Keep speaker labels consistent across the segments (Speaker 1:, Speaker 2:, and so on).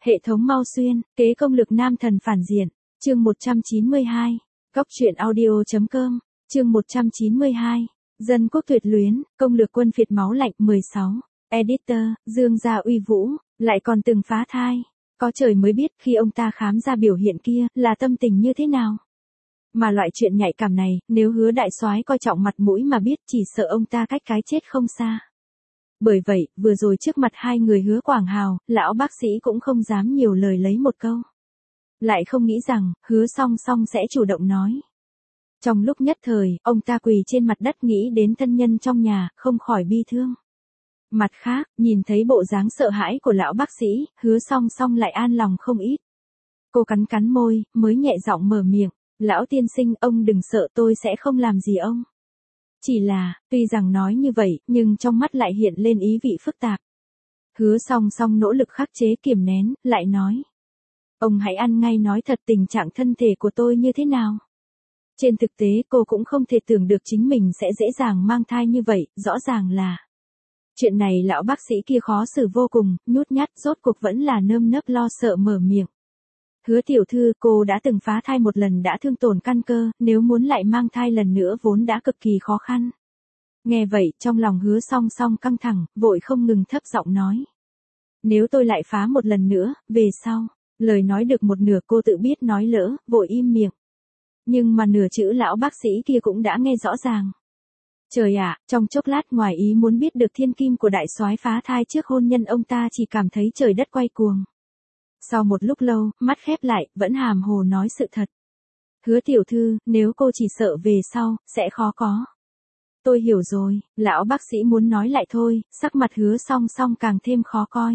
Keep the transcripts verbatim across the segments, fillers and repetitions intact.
Speaker 1: Hệ thống Mau Xuyên, kế công lực nam thần phản diện, chương một trăm chín mươi hai, Góc truyện audio.com, chương một trăm chín mươi hai, Dân quốc tuyệt luyến, công lược quân phiệt máu lạnh mười sáu, Editor, Dương Gia Uy Vũ, lại còn từng phá thai, có trời mới biết khi ông ta khám ra biểu hiện kia là tâm tình như thế nào. Mà loại chuyện nhạy cảm này, nếu Hứa đại soái coi trọng mặt mũi mà biết chỉ sợ ông ta cách cái chết không xa. Bởi vậy, vừa rồi trước mặt hai người Hứa Quảng Hào, lão bác sĩ cũng không dám nhiều lời lấy một câu. Lại không nghĩ rằng, Hứa Song Song sẽ chủ động nói. Trong lúc nhất thời, ông ta quỳ trên mặt đất nghĩ đến thân nhân trong nhà, không khỏi bi thương. Mặt khác, nhìn thấy bộ dáng sợ hãi của lão bác sĩ, Hứa Song Song lại an lòng không ít. Cô cắn cắn môi, mới nhẹ giọng mở miệng, lão tiên sinh, ông đừng sợ, tôi sẽ không làm gì ông. Chỉ là, tuy rằng nói như vậy, nhưng trong mắt lại hiện lên ý vị phức tạp. Hứa Song Song nỗ lực khắc chế kiềm nén, lại nói. Ông hãy ăn ngay nói thật tình trạng thân thể của tôi như thế nào. Trên thực tế cô cũng không thể tưởng được chính mình sẽ dễ dàng mang thai như vậy, rõ ràng là. Chuyện này lão bác sĩ kia khó xử vô cùng, nhút nhát, rốt cuộc vẫn là nơm nớp lo sợ mở miệng. Hứa tiểu thư, cô đã từng phá thai một lần đã thương tổn căn cơ, nếu muốn lại mang thai lần nữa vốn đã cực kỳ khó khăn. Nghe vậy, trong lòng Hứa Song Song căng thẳng, vội không ngừng thấp giọng nói. Nếu tôi lại phá một lần nữa, về sau, lời nói được một nửa cô tự biết nói lỡ, vội im miệng. Nhưng mà nửa chữ lão bác sĩ kia cũng đã nghe rõ ràng. Trời ạ, trong chốc lát ngoài ý muốn biết được thiên kim của đại soái phá thai trước hôn nhân, ông ta chỉ cảm thấy trời đất quay cuồng. Sau một lúc lâu, mắt khép lại, vẫn hàm hồ nói sự thật. Hứa tiểu thư, nếu cô chỉ sợ về sau, sẽ khó có. Tôi hiểu rồi, lão bác sĩ muốn nói lại thôi, sắc mặt Hứa Song Song càng thêm khó coi.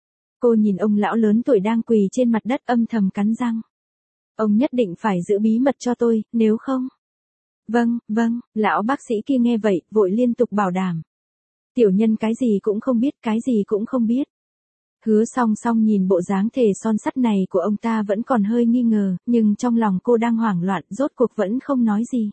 Speaker 1: Cô nhìn ông lão lớn tuổi đang quỳ trên mặt đất âm thầm cắn răng. Ông nhất định phải giữ bí mật cho tôi, nếu không. Vâng, vâng, lão bác sĩ kia nghe vậy, vội liên tục bảo đảm. Tiểu nhân cái gì cũng không biết, cái gì cũng không biết. Hứa Song Song nhìn bộ dáng thề son sắt này của ông ta vẫn còn hơi nghi ngờ, nhưng trong lòng cô đang hoảng loạn, rốt cuộc vẫn không nói gì.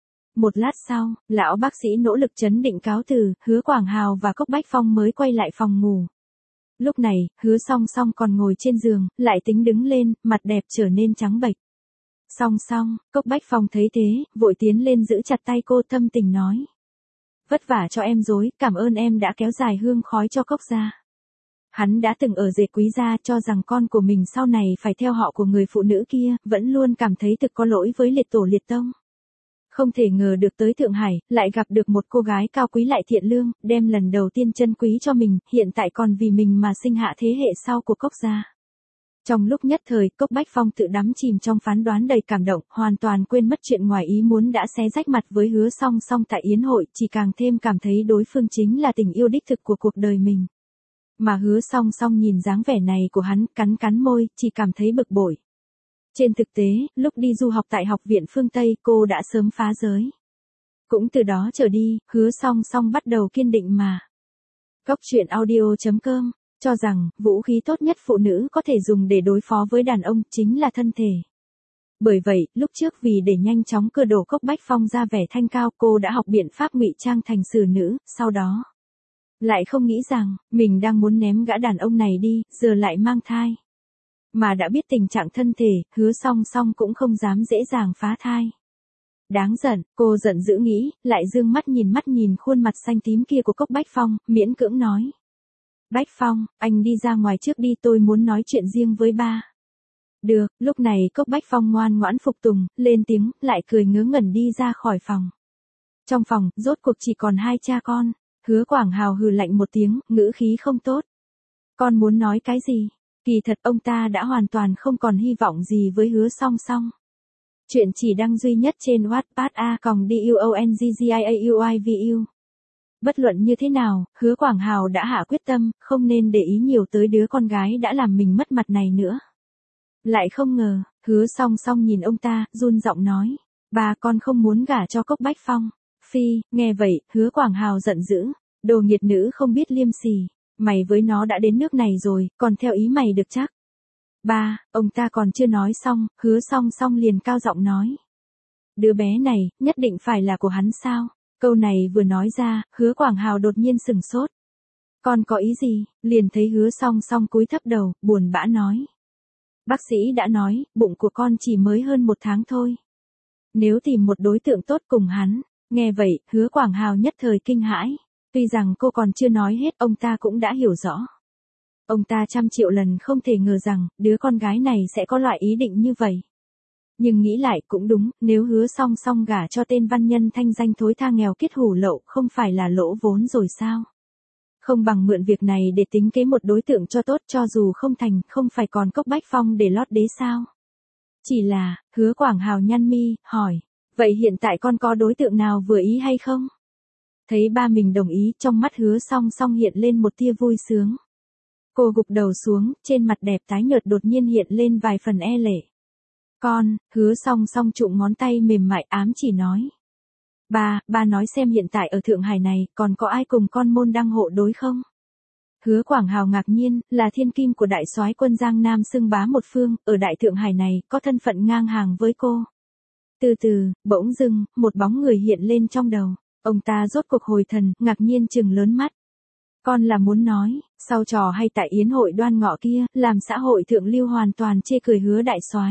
Speaker 1: Một lát sau, lão bác sĩ nỗ lực trấn định cáo từ, Hứa Quảng Hào và Cốc Bách Phong mới quay lại phòng ngủ. Lúc này, Hứa Song Song còn ngồi trên giường, lại tính đứng lên, mặt đẹp trở nên trắng bệch. Song Song, Cốc Bách Phong thấy thế, vội tiến lên giữ chặt tay cô, thâm tình nói. Vất vả cho em rồi, cảm ơn em đã kéo dài hương khói cho Cốc gia. Hắn đã từng ở rể quý gia, cho rằng con của mình sau này phải theo họ của người phụ nữ kia, vẫn luôn cảm thấy thực có lỗi với liệt tổ liệt tông. Không thể ngờ được tới Thượng Hải, lại gặp được một cô gái cao quý lại thiện lương, đem lần đầu tiên chân quý cho mình, hiện tại còn vì mình mà sinh hạ thế hệ sau của Cốc gia. Trong lúc nhất thời, Cốc Bách Phong tự đắm chìm trong phán đoán đầy cảm động, hoàn toàn quên mất chuyện ngoài ý muốn đã xé rách mặt với Hứa Song Song tại yến hội, chỉ càng thêm cảm thấy đối phương chính là tình yêu đích thực của cuộc đời mình. Mà Hứa Song Song nhìn dáng vẻ này của hắn, cắn cắn môi, chỉ cảm thấy bực bội. Trên thực tế, lúc đi du học tại học viện phương Tây, cô đã sớm phá giới. Cũng từ đó trở đi, Hứa Song Song bắt đầu kiên định mà. Góc truyện audio.com, cho rằng, vũ khí tốt nhất phụ nữ có thể dùng để đối phó với đàn ông, chính là thân thể. Bởi vậy, lúc trước vì để nhanh chóng cưa đổ Cốc Bách Phong ra vẻ thanh cao, cô đã học biện pháp ngụy trang thành xử nữ, sau đó. Lại không nghĩ rằng, mình đang muốn ném gã đàn ông này đi, giờ lại mang thai. Mà đã biết tình trạng thân thể, Hứa Song Song cũng không dám dễ dàng phá thai. Đáng giận, cô giận dữ nghĩ, lại dương mắt nhìn mắt nhìn khuôn mặt xanh tím kia của Cốc Bách Phong, miễn cưỡng nói. Bách Phong, anh đi ra ngoài trước đi, tôi muốn nói chuyện riêng với ba. Được, lúc này Cốc Bách Phong ngoan ngoãn phục tùng, lên tiếng, lại cười ngớ ngẩn đi ra khỏi phòng. Trong phòng, rốt cuộc chỉ còn hai cha con. Hứa Quảng Hào hừ lạnh một tiếng, ngữ khí không tốt. Con muốn nói cái gì? Kỳ thật ông ta đã hoàn toàn không còn hy vọng gì với Hứa Song Song. Chuyện chỉ đăng duy nhất trên Wattpad a còng duongjiauivu. Bất luận như thế nào, Hứa Quảng Hào đã hạ quyết tâm, không nên để ý nhiều tới đứa con gái đã làm mình mất mặt này nữa. Lại không ngờ, Hứa Song Song nhìn ông ta, run giọng nói. Bà con không muốn gả cho Cốc Bách Phong. Phi, nghe vậy, Hứa Quảng Hào giận dữ. Đồ nghiệt nữ không biết liêm sỉ. Mày với nó đã đến nước này rồi, còn theo ý mày được chắc. Ba, ông ta còn chưa nói xong, Hứa Song Song liền cao giọng nói. Đứa bé này, nhất định phải là của hắn sao? Câu này vừa nói ra, Hứa Quảng Hào đột nhiên sừng sốt. Con có ý gì? Liền thấy Hứa Song Song cúi thấp đầu, buồn bã nói. Bác sĩ đã nói, bụng của con chỉ mới hơn một tháng thôi. Nếu tìm một đối tượng tốt cùng hắn, nghe vậy, Hứa Quảng Hào nhất thời kinh hãi. Tuy rằng cô còn chưa nói hết, ông ta cũng đã hiểu rõ. Ông ta trăm triệu lần không thể ngờ rằng, đứa con gái này sẽ có loại ý định như vậy. Nhưng nghĩ lại cũng đúng, nếu Hứa Song Song gả cho tên văn nhân thanh danh thối tha nghèo kiết hủ lậu không phải là lỗ vốn rồi sao? Không bằng mượn việc này để tính kế một đối tượng cho tốt, cho dù không thành, không phải còn Cốc Bách Phong để lót đế sao? Chỉ là, Hứa Quảng Hào nhăn mi, hỏi, vậy hiện tại con có đối tượng nào vừa ý hay không? Thấy ba mình đồng ý, trong mắt Hứa Song Song hiện lên một tia vui sướng. Cô gục đầu xuống, trên mặt đẹp tái nhợt đột nhiên hiện lên vài phần e lệ. Con, Hứa Song Song trụng ngón tay mềm mại ám chỉ nói. Ba, ba nói xem hiện tại ở Thượng Hải này, còn có ai cùng con môn đăng hộ đối không? Hứa Quảng Hào ngạc nhiên, là thiên kim của đại soái quân Giang Nam xưng bá một phương, ở đại Thượng Hải này, có thân phận ngang hàng với cô. Từ từ, bỗng dưng, một bóng người hiện lên trong đầu. Ông ta rốt cuộc hồi thần, ngạc nhiên trừng lớn mắt. Con là muốn nói, sau trò hay tại yến hội Đoan Ngọ kia, làm xã hội thượng lưu hoàn toàn chê cười Hứa đại soái.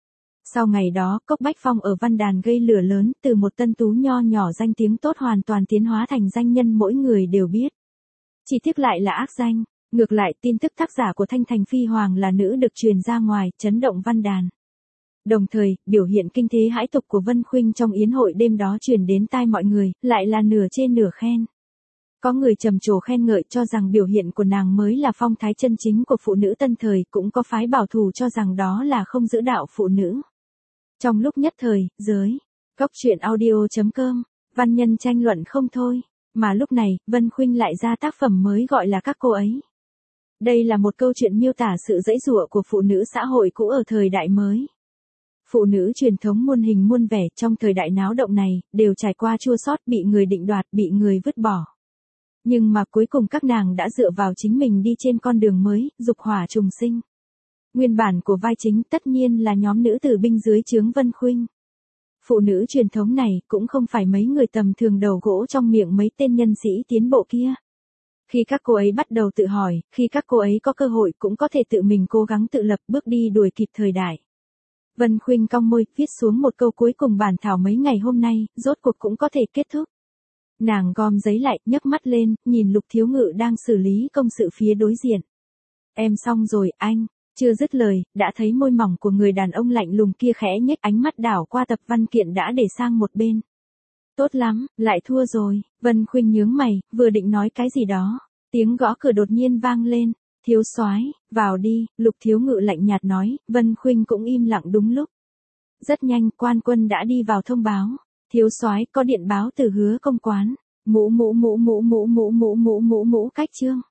Speaker 1: Sau ngày đó, Cốc Bách Phong ở Văn Đàn gây lửa lớn, từ một tân tú nho nhỏ danh tiếng tốt hoàn toàn tiến hóa thành danh nhân mỗi người đều biết. Chỉ tiếc lại là ác danh, ngược lại tin tức tác giả của Thanh Thành Phi Hoàng là nữ được truyền ra ngoài, chấn động Văn Đàn. Đồng thời, biểu hiện kinh thế hãi tục của Vân Khuynh trong yến hội đêm đó truyền đến tai mọi người, lại là nửa chê nửa khen. Có người trầm trồ khen ngợi cho rằng biểu hiện của nàng mới là phong thái chân chính của phụ nữ tân thời, cũng có phái bảo thủ cho rằng đó là không giữ đạo phụ nữ. Trong lúc nhất thời, giới, góc truyện audio chấm com, văn nhân tranh luận không thôi, mà lúc này, Vân Khuynh lại ra tác phẩm mới gọi là Các cô ấy. Đây là một câu chuyện miêu tả sự giãy giụa của phụ nữ xã hội cũ ở thời đại mới. Phụ nữ truyền thống muôn hình muôn vẻ trong thời đại náo động này, đều trải qua chua xót, bị người định đoạt, bị người vứt bỏ. Nhưng mà cuối cùng các nàng đã dựa vào chính mình đi trên con đường mới, dục hỏa trùng sinh. Nguyên bản của vai chính tất nhiên là nhóm nữ tử binh dưới trướng Vân Khuynh. Phụ nữ truyền thống này cũng không phải mấy người tầm thường đầu gỗ trong miệng mấy tên nhân sĩ tiến bộ kia. Khi các cô ấy bắt đầu tự hỏi, khi các cô ấy có cơ hội cũng có thể tự mình cố gắng tự lập bước đi đuổi kịp thời đại. Vân Khuynh cong môi, viết xuống một câu cuối cùng bản thảo mấy ngày hôm nay, rốt cuộc cũng có thể kết thúc. Nàng gom giấy lại, nhấc mắt lên, nhìn Lục Thiếu Ngự đang xử lý công sự phía đối diện. Em xong rồi, anh. Chưa dứt lời, đã thấy môi mỏng của người đàn ông lạnh lùng kia khẽ nhếch, ánh mắt đảo qua tập văn kiện đã để sang một bên. Tốt lắm, lại thua rồi. Vân Khuynh nhướng mày, vừa định nói cái gì đó. Tiếng gõ cửa đột nhiên vang lên. Thiếu soái, vào đi, Lục Thiếu Ngự lạnh nhạt nói. Vân Khuynh cũng im lặng đúng lúc. Rất nhanh, quan quân đã đi vào thông báo. Thiếu soái, có điện báo từ Hứa công quán. Mũ mũ mũ mũ mũ mũ mũ mũ mũ mũ cách chương.